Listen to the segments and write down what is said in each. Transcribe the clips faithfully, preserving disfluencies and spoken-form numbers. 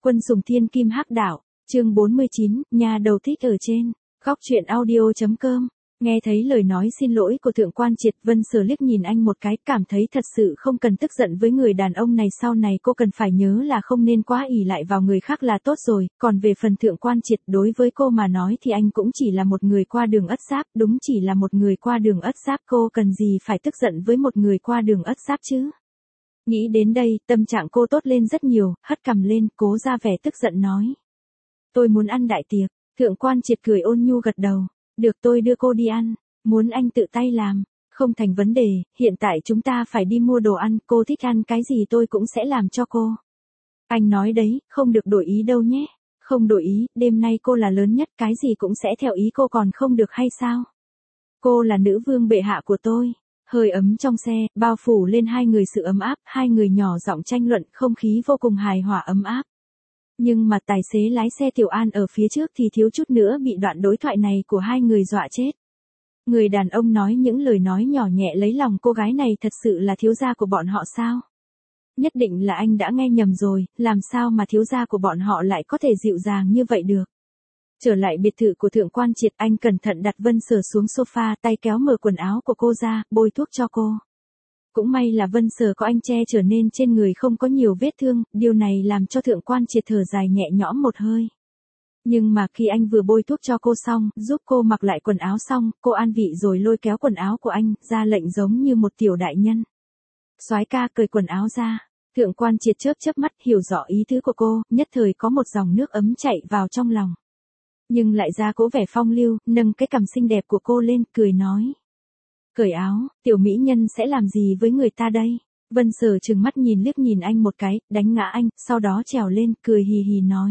Quân sùng thiên kim hắc đạo, chương bốn mươi chín, nhà đầu thích ở trên, góc truyện audio.com. Nghe thấy lời nói xin lỗi của Thượng Quan Triệt, Vân Sở liếc nhìn anh một cái, cảm thấy thật sự không cần tức giận với người đàn ông này, sau này cô cần phải nhớ là không nên quá ỷ lại vào người khác là tốt rồi, còn về phần Thượng Quan Triệt, đối với cô mà nói thì anh cũng chỉ là một người qua đường ất giáp, đúng chỉ là một người qua đường ất giáp, cô cần gì phải tức giận với một người qua đường ất giáp chứ. Nghĩ đến đây, tâm trạng cô tốt lên rất nhiều, hất cằm lên, cố ra vẻ tức giận nói. Tôi muốn ăn đại tiệc. Thượng Quan Triệt cười ôn nhu gật đầu. Được, tôi đưa cô đi ăn. Muốn anh tự tay làm? Không thành vấn đề, hiện tại chúng ta phải đi mua đồ ăn, cô thích ăn cái gì tôi cũng sẽ làm cho cô. Anh nói đấy, không được đổi ý đâu nhé. Không đổi ý, đêm nay cô là lớn nhất, cái gì cũng sẽ theo ý cô còn không được hay sao? Cô là nữ vương bệ hạ của tôi. Hơi ấm trong xe, bao phủ lên hai người sự ấm áp, hai người nhỏ giọng tranh luận, không khí vô cùng hài hòa ấm áp. Nhưng mà tài xế lái xe Tiểu An ở phía trước thì thiếu chút nữa bị đoạn đối thoại này của hai người dọa chết. Người đàn ông nói những lời nói nhỏ nhẹ lấy lòng cô gái này, thật sự là thiếu gia của bọn họ sao? Nhất định là anh đã nghe nhầm rồi, làm sao mà thiếu gia của bọn họ lại có thể dịu dàng như vậy được? Trở lại biệt thự của Thượng Quan Triệt, anh cẩn thận đặt Vân Sở xuống sofa, tay kéo mở quần áo của cô ra, bôi thuốc cho cô. Cũng may là Vân Sở có anh che trở nên trên người không có nhiều vết thương, điều này làm cho Thượng Quan Triệt thở dài nhẹ nhõm một hơi. Nhưng mà khi anh vừa bôi thuốc cho cô xong, giúp cô mặc lại quần áo xong, cô an vị rồi lôi kéo quần áo của anh, ra lệnh giống như một tiểu đại nhân. Soái ca, cởi quần áo ra. Thượng Quan Triệt chớp chớp mắt, hiểu rõ ý tứ của cô, nhất thời có một dòng nước ấm chảy vào trong lòng. Nhưng lại ra cố vẻ phong lưu, nâng cái cằm xinh đẹp của cô lên, cười nói. Cởi áo, tiểu mỹ nhân sẽ làm gì với người ta đây? Vân Sở trừng mắt nhìn liếc nhìn anh một cái, đánh ngã anh, sau đó trèo lên, cười hì hì nói.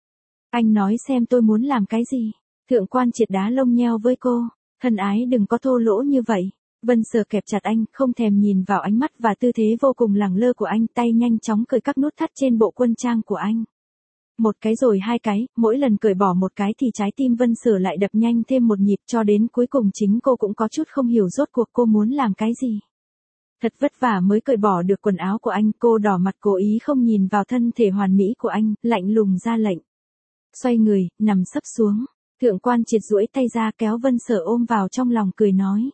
Anh nói xem tôi muốn làm cái gì? Thượng Quan Triệt đá lông nheo với cô. Thân ái đừng có thô lỗ như vậy. Vân Sở kẹp chặt anh, không thèm nhìn vào ánh mắt và tư thế vô cùng lẳng lơ của anh, tay nhanh chóng cởi các nút thắt trên bộ quân trang của anh. Một cái rồi hai cái, mỗi lần cởi bỏ một cái thì trái tim Vân Sở lại đập nhanh thêm một nhịp, cho đến cuối cùng chính cô cũng có chút không hiểu rốt cuộc cô muốn làm cái gì. Thật vất vả mới cởi bỏ được quần áo của anh, cô đỏ mặt cố ý không nhìn vào thân thể hoàn mỹ của anh, lạnh lùng ra lệnh. Xoay người, nằm sấp xuống. Thượng Quan Triệt duỗi tay ra kéo Vân Sở ôm vào trong lòng, cười nói.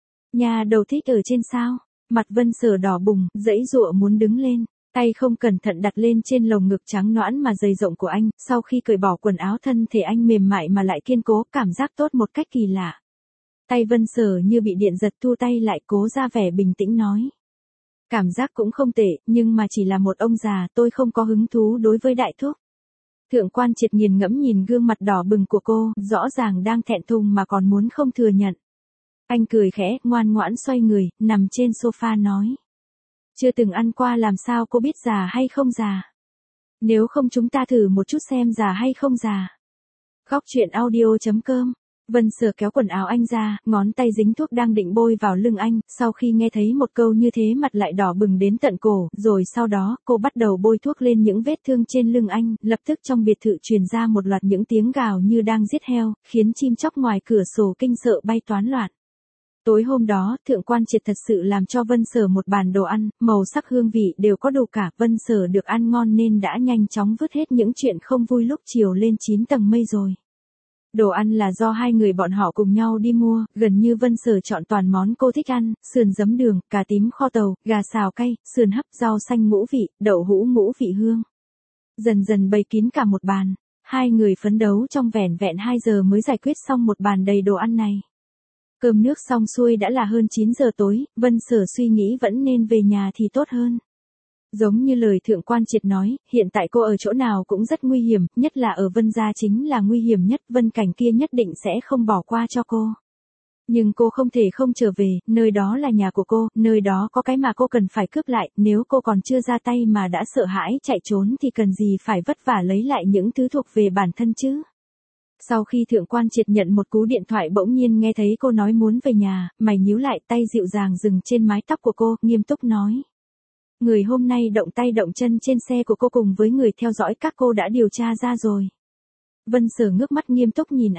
Nhà đầu thích ở trên sao? Mặt Vân Sở đỏ bừng, giãy giụa muốn đứng lên. Tay không cẩn thận đặt lên trên lồng ngực trắng nõn mà dày rộng của anh, sau khi cởi bỏ quần áo thân thể anh mềm mại mà lại kiên cố, cảm giác tốt một cách kỳ lạ. Tay Vân Sở như bị điện giật, thu tay lại, cố ra vẻ bình tĩnh nói. Cảm giác cũng không tệ, nhưng mà chỉ là một ông già, tôi không có hứng thú đối với đại thúc. Thượng Quan Triệt nghiền ngẫm nhìn gương mặt đỏ bừng của cô, rõ ràng đang thẹn thùng mà còn muốn không thừa nhận. Anh cười khẽ, ngoan ngoãn xoay người, nằm trên sofa nói. Chưa từng ăn qua làm sao cô biết già hay không già? Nếu không chúng ta thử một chút xem già hay không già. Góc truyện audio.com. Vân Sở kéo quần áo anh ra, ngón tay dính thuốc đang định bôi vào lưng anh, sau khi nghe thấy một câu như thế mặt lại đỏ bừng đến tận cổ, rồi sau đó cô bắt đầu bôi thuốc lên những vết thương trên lưng anh, lập tức trong biệt thự truyền ra một loạt những tiếng gào như đang giết heo, khiến chim chóc ngoài cửa sổ kinh sợ bay toán loạn. Tối hôm đó, Thượng Quan Triệt thật sự làm cho Vân Sở một bàn đồ ăn, màu sắc hương vị đều có đủ cả, Vân Sở được ăn ngon nên đã nhanh chóng vứt hết những chuyện không vui lúc chiều lên chín tầng mây rồi. Đồ ăn là do hai người bọn họ cùng nhau đi mua, gần như Vân Sở chọn toàn món cô thích ăn, sườn giấm đường, cà tím kho tàu, gà xào cay, sườn hấp, rau xanh ngũ vị, đậu hũ ngũ vị hương. Dần dần bày kín cả một bàn, hai người phấn đấu trong vẻn vẹn hai giờ mới giải quyết xong một bàn đầy đồ ăn này. Cơm nước xong xuôi đã là hơn chín giờ tối, Vân Sở suy nghĩ vẫn nên về nhà thì tốt hơn. Giống như lời Thượng Quan Triệt nói, hiện tại cô ở chỗ nào cũng rất nguy hiểm, nhất là ở Vân gia chính là nguy hiểm nhất, Vân Cảnh kia nhất định sẽ không bỏ qua cho cô. Nhưng cô không thể không trở về, nơi đó là nhà của cô, nơi đó có cái mà cô cần phải cướp lại, nếu cô còn chưa ra tay mà đã sợ hãi chạy trốn thì cần gì phải vất vả lấy lại những thứ thuộc về bản thân chứ. Sau khi Thượng Quan Triệt nhận một cú điện thoại, bỗng nhiên nghe thấy cô nói muốn về nhà, mày nhíu lại, tay dịu dàng dừng trên mái tóc của cô, nghiêm túc nói. Người hôm nay động tay động chân trên xe của cô cùng với người theo dõi các cô đã điều tra ra rồi. Vân Sở ngước mắt nghiêm túc nhìn anh.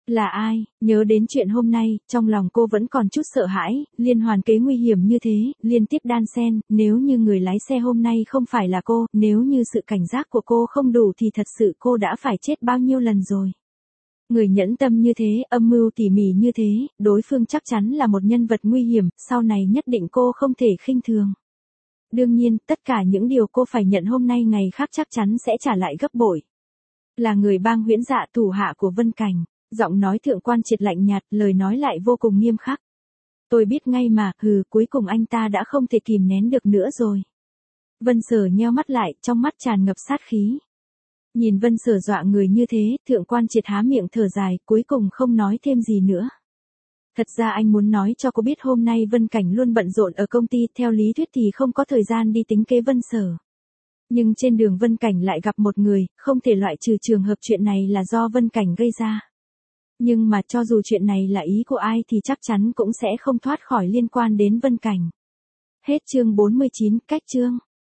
Là ai? Nhớ đến chuyện hôm nay, trong lòng cô vẫn còn chút sợ hãi, liên hoàn kế nguy hiểm như thế, liên tiếp đan xen, nếu như người lái xe hôm nay không phải là cô, nếu như sự cảnh giác của cô không đủ thì thật sự cô đã phải chết bao nhiêu lần rồi. Người nhẫn tâm như thế, âm mưu tỉ mỉ như thế, đối phương chắc chắn là một nhân vật nguy hiểm, sau này nhất định cô không thể khinh thường. Đương nhiên, tất cả những điều cô phải nhận hôm nay ngày khác chắc chắn sẽ trả lại gấp bội. Là người bang huyễn dạ thủ hạ của Vân Cảnh, giọng nói thượng quan triệt lạnh nhạt, lời nói lại vô cùng nghiêm khắc. Tôi biết ngay mà, hừ, cuối cùng anh ta đã không thể kìm nén được nữa rồi. Vân Sở nheo mắt lại, trong mắt tràn ngập sát khí. Nhìn Vân Sở dọa người như thế, thượng quan triệt há miệng thở dài, cuối cùng không nói thêm gì nữa. Thật ra anh muốn nói cho cô biết hôm nay Vân Cảnh luôn bận rộn ở công ty, theo lý thuyết thì không có thời gian đi tính kế Vân Sở. Nhưng trên đường Vân Cảnh lại gặp một người, không thể loại trừ trường hợp chuyện này là do Vân Cảnh gây ra. Nhưng mà cho dù chuyện này là ý của ai thì chắc chắn cũng sẽ không thoát khỏi liên quan đến Vân Cảnh. Hết chương bốn mươi chín, cách chương.